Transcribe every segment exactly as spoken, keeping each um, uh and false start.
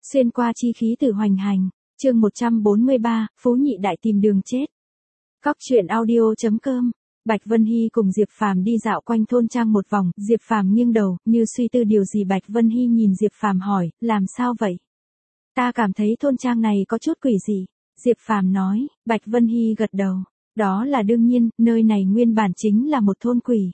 Xuyên qua chi khí từ hoành hành, chương một trăm bốn mươi ba, Phú Nhị Đại tìm đường chết. Cóc truyện audio.com. Bạch Vân Hy cùng Diệp Phàm đi dạo quanh thôn trang một vòng, Diệp Phàm nghiêng đầu, như suy tư điều gì. Bạch Vân Hy nhìn Diệp Phàm hỏi, làm sao vậy? Ta cảm thấy thôn trang này có chút quỷ dị. Diệp Phàm nói. Bạch Vân Hy gật đầu. Đó là đương nhiên, nơi này nguyên bản chính là một thôn quỷ.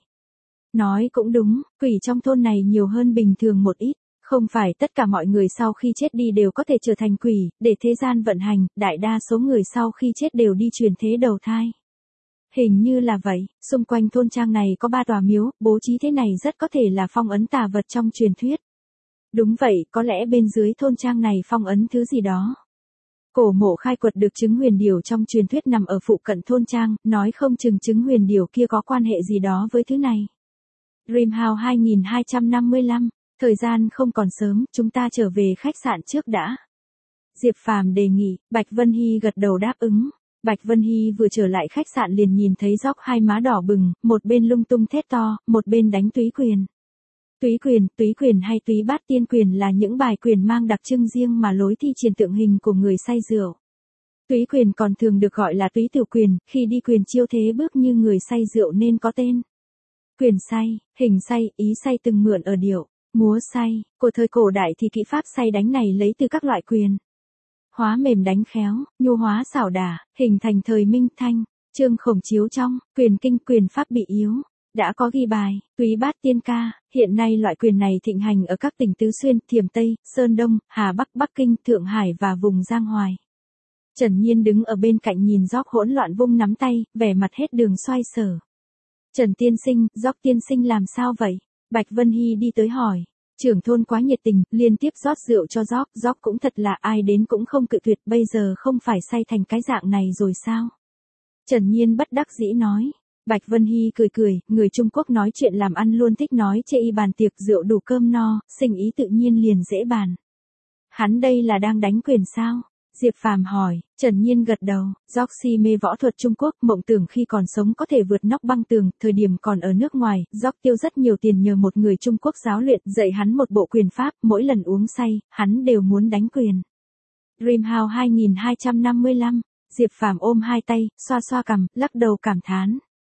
Nói cũng đúng, quỷ trong thôn này nhiều hơn bình thường một ít. Không phải tất cả mọi người sau khi chết đi đều có thể trở thành quỷ, để thế gian vận hành, đại đa số người sau khi chết đều đi chuyển thế đầu thai. Hình như là vậy, xung quanh thôn trang này có ba tòa miếu, bố trí thế này rất có thể là phong ấn tà vật trong truyền thuyết. Đúng vậy, có lẽ bên dưới thôn trang này phong ấn thứ gì đó. Cổ mộ khai quật được trứng huyền điểu trong truyền thuyết nằm ở phụ cận thôn trang, nói không chừng trứng huyền điểu kia có quan hệ gì đó với thứ này. Dreamhouse hai nghìn hai trăm năm mươi lăm. Thời gian không còn sớm, chúng ta trở về khách sạn trước đã. Diệp Phàm đề nghị, Bạch Vân Hy gật đầu đáp ứng. Bạch Vân Hy vừa trở lại khách sạn liền nhìn thấy Dóc hai má đỏ bừng, một bên lung tung thét to, một bên đánh túy quyền. Túy quyền, túy quyền hay túy bát tiên quyền là những bài quyền mang đặc trưng riêng mà lối thi triển tượng hình của người say rượu. Túy quyền còn thường được gọi là túy tiểu quyền, khi đi quyền chiêu thế bước như người say rượu nên có tên. Quyền say, hình say, ý say từng mượn ở điệu. Múa say, của thời cổ đại thì kỹ pháp say đánh này lấy từ các loại quyền. Hóa mềm đánh khéo, nhu hóa xảo đả, hình thành thời Minh Thanh, chương khổng chiếu trong, quyền kinh quyền pháp bị yếu. Đã có ghi bài, túy bát tiên ca, hiện nay loại quyền này thịnh hành ở các tỉnh Tứ Xuyên, Thiểm Tây, Sơn Đông, Hà Bắc, Bắc Kinh, Thượng Hải và vùng Giang Hoài. Trần Nhiên đứng ở bên cạnh nhìn Dóc hỗn loạn vung nắm tay, vẻ mặt hết đường xoay sở. Trần tiên sinh, Dóc tiên sinh làm sao vậy? Bạch Vân Hy đi tới hỏi. Trưởng thôn quá nhiệt tình, liên tiếp rót rượu cho Dóc, Dóc cũng thật là ai đến cũng không cự tuyệt, bây giờ không phải say thành cái dạng này rồi sao? Trần Nhiên bất đắc dĩ nói. Bạch Vân Hy cười cười, người Trung Quốc nói chuyện làm ăn luôn thích nói chê y bàn tiệc rượu đủ cơm no, sinh ý tự nhiên liền dễ bàn. Hắn đây là đang đánh quyền sao? Diệp Phàm hỏi. Trần Nhiên gật đầu, Dóc si mê võ thuật Trung Quốc, mộng tưởng khi còn sống có thể vượt nóc băng tường, thời điểm còn ở nước ngoài, Dóc tiêu rất nhiều tiền nhờ một người Trung Quốc giáo luyện, dạy hắn một bộ quyền pháp, mỗi lần uống say, hắn đều muốn đánh quyền. Dreamhouse hai nghìn hai trăm năm mươi lăm, Diệp Phàm ôm hai tay, xoa xoa cằm, lắc đầu cảm thán.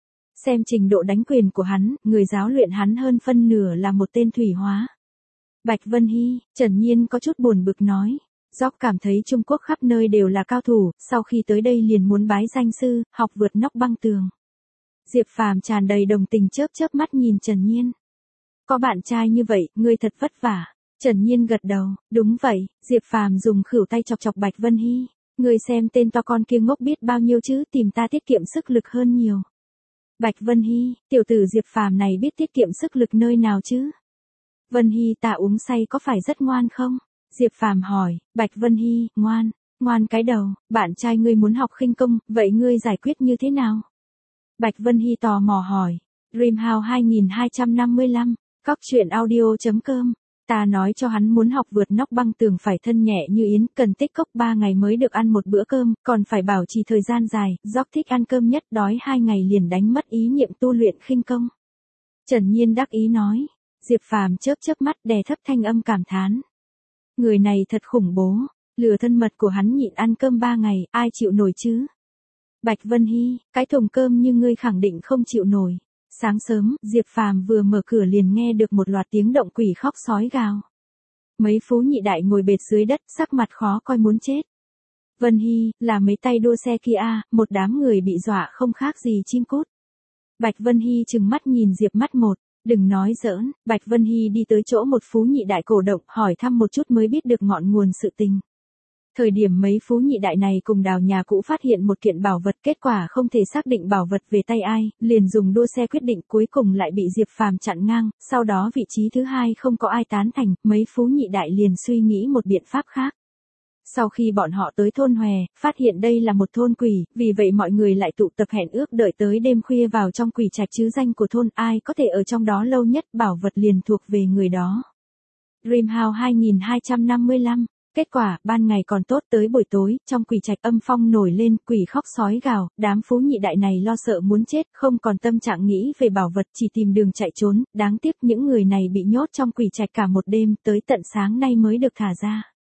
Xem trình độ đánh quyền của hắn, người giáo luyện hắn hơn phân nửa là một tên thủy hóa. Bạch Vân Hy, Trần Nhiên có chút buồn bực nói. Dóc cảm thấy Trung Quốc khắp nơi đều là cao thủ, sau khi tới đây liền muốn bái danh sư, học vượt nóc băng tường. Diệp Phàm tràn đầy đồng tình chớp chớp mắt nhìn Trần Nhiên. Có bạn trai như vậy, ngươi thật vất vả. Trần Nhiên gật đầu, đúng vậy, Diệp Phàm dùng khửu tay chọc chọc Bạch Vân Hy. Ngươi xem tên to con kia ngốc biết bao nhiêu chứ, tìm ta tiết kiệm sức lực hơn nhiều. Bạch Vân Hy, tiểu tử Diệp Phàm này biết tiết kiệm sức lực nơi nào chứ? Vân Hy ta uống say có phải rất ngoan không? Diệp Phàm hỏi. Bạch Vân Hy, ngoan, ngoan cái đầu, bạn trai ngươi muốn học khinh công, vậy ngươi giải quyết như thế nào? Bạch Vân Hy tò mò hỏi. Dreamhouse hai nghìn hai trăm năm mươi lăm, cóc truyện audio.com. Ta nói cho hắn muốn học vượt nóc băng tường phải thân nhẹ như yến, cần tích cốc ba ngày mới được ăn một bữa cơm, còn phải bảo trì thời gian dài, Dóc thích ăn cơm nhất, đói hai ngày liền đánh mất ý niệm tu luyện khinh công. Trần Nhiên đắc ý nói. Diệp Phàm chớp chớp mắt đè thấp thanh âm cảm thán. Người này thật khủng bố, lừa thân mật của hắn nhịn ăn cơm ba ngày, ai chịu nổi chứ? Bạch Vân Hy, cái thùng cơm như ngươi khẳng định không chịu nổi. Sáng sớm, Diệp Phàm vừa mở cửa liền nghe được một loạt tiếng động quỷ khóc sói gào. Mấy phú nhị đại ngồi bệt dưới đất, sắc mặt khó coi muốn chết. Vân Hy, là mấy tay đua xe kia à, một đám người bị dọa không khác gì chim cút. Bạch Vân Hy trừng mắt nhìn Diệp mắt một. Đừng nói giỡn, Bạch Vân Hy đi tới chỗ một phú nhị đại cổ động, hỏi thăm một chút mới biết được ngọn nguồn sự tình. Thời điểm mấy phú nhị đại này cùng đào nhà cũ phát hiện một kiện bảo vật, kết quả không thể xác định bảo vật về tay ai, liền dùng đua xe quyết định, cuối cùng lại bị Diệp Phàm chặn ngang, sau đó vị trí thứ hai không có ai tán thành, mấy phú nhị đại liền suy nghĩ một biện pháp khác. Sau khi bọn họ tới thôn Hòe, phát hiện đây là một thôn quỷ, vì vậy mọi người lại tụ tập hẹn ước đợi tới đêm khuya vào trong quỷ trạch chứ danh của thôn, ai có thể ở trong đó lâu nhất, bảo vật liền thuộc về người đó. Dreamhouse hai nghìn hai trăm năm mươi lăm, kết quả, ban ngày còn tốt, tới buổi tối, trong quỷ trạch âm phong nổi lên, quỷ khóc sói gào, đám phú nhị đại này lo sợ muốn chết, không còn tâm trạng nghĩ về bảo vật, chỉ tìm đường chạy trốn, đáng tiếc những người này bị nhốt trong quỷ trạch cả một đêm, tới tận sáng nay mới được thả ra.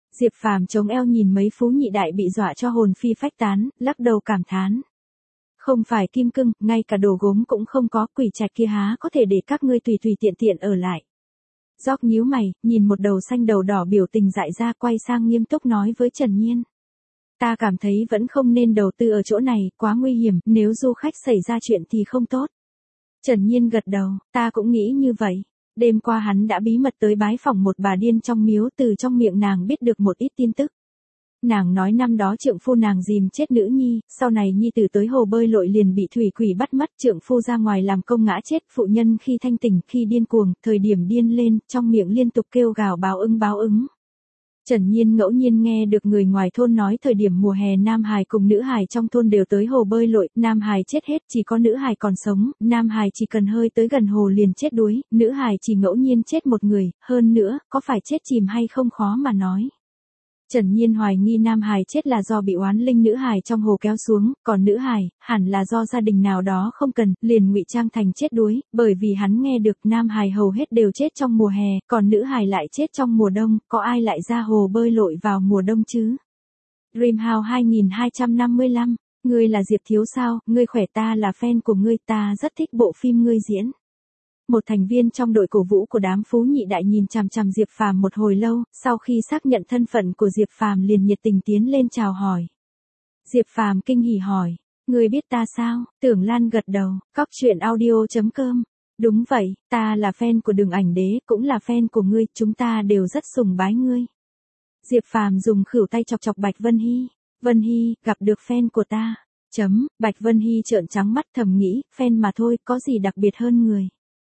Diệp Phàm chống eo nhìn mấy phú nhị đại bị dọa cho hồn phi phách tán, lắc đầu cảm thán. Không phải kim cương, ngay cả đồ gốm cũng không có, quỷ trạch kia há có thể để các ngươi tùy tùy tiện tiện ở lại. Gióc nhíu mày, nhìn một đầu xanh đầu đỏ biểu tình dại ra, quay sang nghiêm túc nói với Trần Nhiên. Ta cảm thấy vẫn không nên đầu tư ở chỗ này, quá nguy hiểm, nếu du khách xảy ra chuyện thì không tốt. Trần Nhiên gật đầu, ta cũng nghĩ như vậy. Đêm qua hắn đã bí mật tới bái phỏng một bà điên trong miếu, từ trong miệng nàng biết được một ít tin tức. Nàng nói năm đó trượng phu nàng dìm chết nữ nhi, sau này nhi tử tới hồ bơi lội liền bị thủy quỷ bắt mất, trượng phu ra ngoài làm công ngã chết, phụ nhân khi thanh tỉnh, khi điên cuồng, thời điểm điên lên, trong miệng liên tục kêu gào báo ứng báo ứng. Trần Nhiên ngẫu nhiên nghe được người ngoài thôn nói thời điểm mùa hè nam hài cùng nữ hài trong thôn đều tới hồ bơi lội, nam hài chết hết chỉ có nữ hài còn sống, nam hài chỉ cần hơi tới gần hồ liền chết đuối, nữ hài chỉ ngẫu nhiên chết một người, hơn nữa, có phải chết chìm hay không khó mà nói. Trần Nhiên hoài nghi nam hài chết là do bị oán linh nữ hài trong hồ kéo xuống, còn nữ hài, hẳn là do gia đình nào đó không cần, liền ngụy trang thành chết đuối, bởi vì hắn nghe được nam hài hầu hết đều chết trong mùa hè, còn nữ hài lại chết trong mùa đông, có ai lại ra hồ bơi lội vào mùa đông chứ? Dreamhouse hai hai năm lăm, ngươi là Diệp Thiếu sao, ngươi khỏe, ta là fan của ngươi, ta rất thích bộ phim ngươi diễn. Một thành viên trong đội cổ vũ của đám phú nhị đại nhìn chằm chằm Diệp Phàm một hồi lâu, sau khi xác nhận thân phận của Diệp Phàm liền nhiệt tình tiến lên chào hỏi. Diệp Phàm kinh hỉ hỏi, ngươi biết ta sao? Tưởng Lan gật đầu, cóc truyện audio chấm com. Đúng vậy, ta là fan của Đường Ảnh Đế, cũng là fan của ngươi, chúng ta đều rất sùng bái ngươi. Diệp Phàm dùng khuỷu tay chọc chọc Bạch Vân Hy. Vân Hy, gặp được fan của ta. Chấm, Bạch Vân Hy trợn trắng mắt thầm nghĩ, fan mà thôi, có gì đặc biệt hơn người.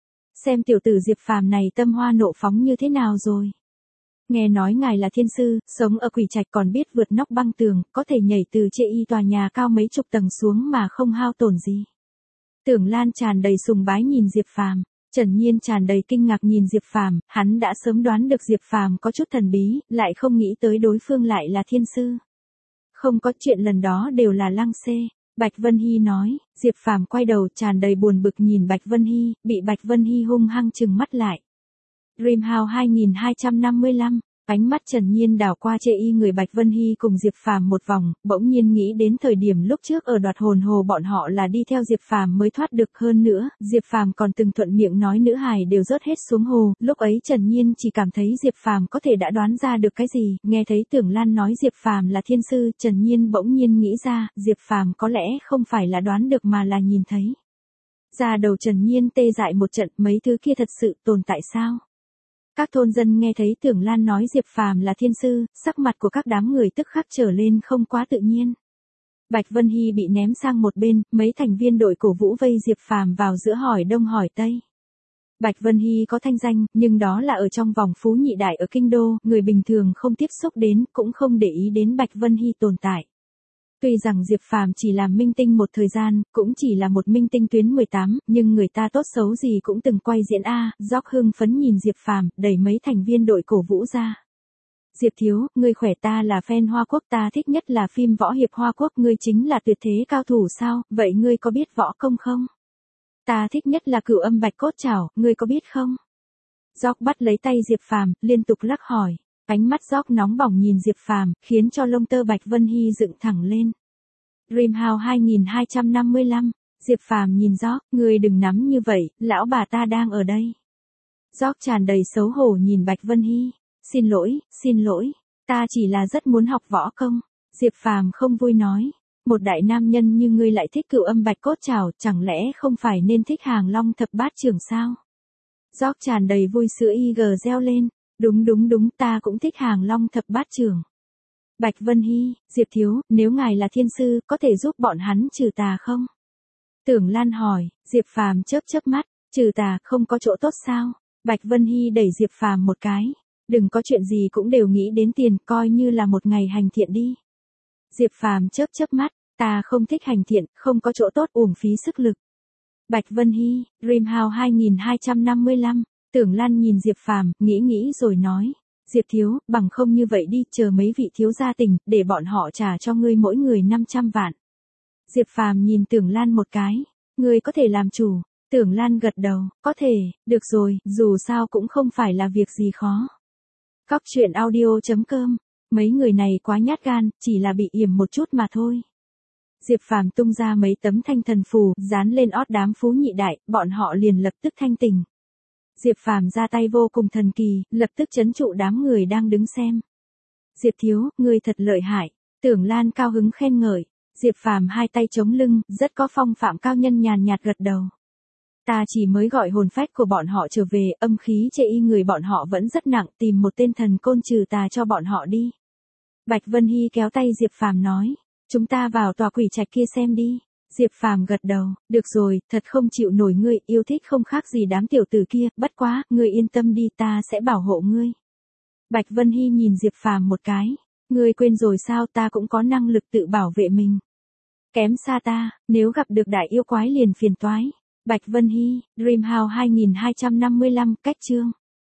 Xem tiểu tử Diệp Phàm này tâm hoa nộ phóng như thế nào rồi. Nghe nói ngài là thiên sư, sống ở quỷ trạch còn biết vượt nóc băng tường, có thể nhảy từ trên y tòa nhà cao mấy chục tầng xuống mà không hao tổn gì. Tưởng Lan tràn đầy sùng bái nhìn Diệp Phàm, Trần Nhiên tràn đầy kinh ngạc nhìn Diệp Phàm, hắn đã sớm đoán được Diệp Phàm có chút thần bí, lại không nghĩ tới đối phương lại là thiên sư. Không có chuyện lần đó đều là lăng xê. Bạch Vân Hy nói, Diệp Phàm quay đầu tràn đầy buồn bực nhìn Bạch Vân Hy, bị Bạch Vân Hy hung hăng trừng mắt lại. Dreamhouse hai hai năm lăm, ánh mắt Trần Nhiên đảo qua chê y người Bạch Vân Hy cùng Diệp Phàm một vòng, bỗng nhiên nghĩ đến thời điểm lúc trước ở đoạt hồn hồ bọn họ là đi theo Diệp Phàm mới thoát được, hơn nữa, Diệp Phàm còn từng thuận miệng nói nữ hài đều rớt hết xuống hồ, lúc ấy Trần Nhiên chỉ cảm thấy Diệp Phàm có thể đã đoán ra được cái gì, nghe thấy Tưởng Lan nói Diệp Phàm là thiên sư, Trần Nhiên bỗng nhiên nghĩ ra, Diệp Phàm có lẽ không phải là đoán được mà là nhìn thấy. Ra đầu Trần Nhiên tê dại một trận, mấy thứ kia thật sự tồn tại sao? Các thôn dân nghe thấy Tưởng Lan nói Diệp Phàm là thiên sư, sắc mặt của các đám người tức khắc trở lên không quá tự nhiên. Bạch Vân Hy bị ném sang một bên, mấy thành viên đội cổ vũ vây Diệp Phàm vào giữa hỏi đông hỏi tây. Bạch Vân Hy có thanh danh, nhưng đó là ở trong vòng phú nhị đại ở kinh đô, người bình thường không tiếp xúc đến, cũng không để ý đến Bạch Vân Hy tồn tại. Tuy rằng Diệp Phàm chỉ làm minh tinh một thời gian, cũng chỉ là một minh tinh tuyến mười tám, nhưng người ta tốt xấu gì cũng từng quay diễn a. Gióc hưng phấn nhìn Diệp Phàm, đẩy mấy thành viên đội cổ vũ ra. Diệp Thiếu, ngươi khỏe, ta là fan Hoa Quốc, ta thích nhất là phim võ hiệp Hoa Quốc, ngươi chính là tuyệt thế cao thủ sao, vậy ngươi có biết võ công không? Ta thích nhất là Cửu Âm Bạch Cốt Trảo, ngươi có biết không? Gióc bắt lấy tay Diệp Phàm, liên tục lắc hỏi. Ánh mắt Gióc nóng bỏng nhìn Diệp Phàm, khiến cho lông tơ Bạch Vân Hy dựng thẳng lên. Dreamhouse hai hai năm lăm, Diệp Phàm nhìn Gióc, ngươi đừng nắm như vậy, lão bà ta đang ở đây. Gióc tràn đầy xấu hổ nhìn Bạch Vân Hy, xin lỗi, xin lỗi, ta chỉ là rất muốn học võ công. Diệp Phàm không vui nói, một đại nam nhân như ngươi lại thích Cửu Âm Bạch Cốt Trảo, chẳng lẽ không phải nên thích Hàng Long Thập Bát Trưởng sao? Gióc tràn đầy vui sữa y gờ reo lên. Đúng đúng đúng, ta cũng thích Hàng Long Thập Bát Trưởng. Bạch Vân Hy, Diệp Thiếu, nếu ngài là thiên sư, có thể giúp bọn hắn trừ tà không? Tưởng Lan hỏi, Diệp Phàm chớp chớp mắt, trừ tà không có chỗ tốt sao? Bạch Vân Hy đẩy Diệp Phàm một cái, đừng có chuyện gì cũng đều nghĩ đến tiền, coi như là một ngày hành thiện đi. Diệp Phàm chớp chớp mắt, ta không thích hành thiện, không có chỗ tốt, uổng phí sức lực. Bạch Vân Hy, Dreamhouse hai hai năm lăm. Tưởng Lan nhìn Diệp Phàm, nghĩ nghĩ rồi nói, Diệp Thiếu, bằng không như vậy đi, chờ mấy vị thiếu gia tình, để bọn họ trả cho ngươi mỗi người năm trăm vạn. Diệp Phàm nhìn Tưởng Lan một cái, ngươi có thể làm chủ. Tưởng Lan gật đầu, có thể, được rồi, dù sao cũng không phải là việc gì khó. Cóc truyện audio chấm com Mấy người này quá nhát gan, chỉ là bị yểm một chút mà thôi. Diệp Phàm tung ra mấy tấm thanh thần phù, dán lên ót đám phú nhị đại, bọn họ liền lập tức thanh tỉnh. Diệp Phàm ra tay vô cùng thần kỳ, lập tức trấn trụ đám người đang đứng xem. Diệp thiếu, ngươi thật lợi hại. Tưởng Lan cao hứng khen ngợi. Diệp Phàm hai tay chống lưng, rất có phong phạm cao nhân nhàn nhạt gật đầu. Ta chỉ mới gọi hồn phách của bọn họ trở về, âm khí chê y người bọn họ vẫn rất nặng, tìm một tên thần côn trừ tà cho bọn họ đi. Bạch Vân Hy kéo tay Diệp Phàm nói, chúng ta vào tòa quỷ trạch kia xem đi. Diệp Phàm gật đầu, được rồi, thật không chịu nổi ngươi, yêu thích không khác gì đám tiểu tử kia, bất quá, ngươi yên tâm đi, ta sẽ bảo hộ ngươi. Bạch Vân Hy nhìn Diệp Phàm một cái, ngươi quên rồi sao, ta cũng có năng lực tự bảo vệ mình. Kém xa ta, nếu gặp được đại yêu quái liền phiền toái. Bạch Vân Hy, Dream House hai nghìn hai trăm năm mươi lăm, cách chương.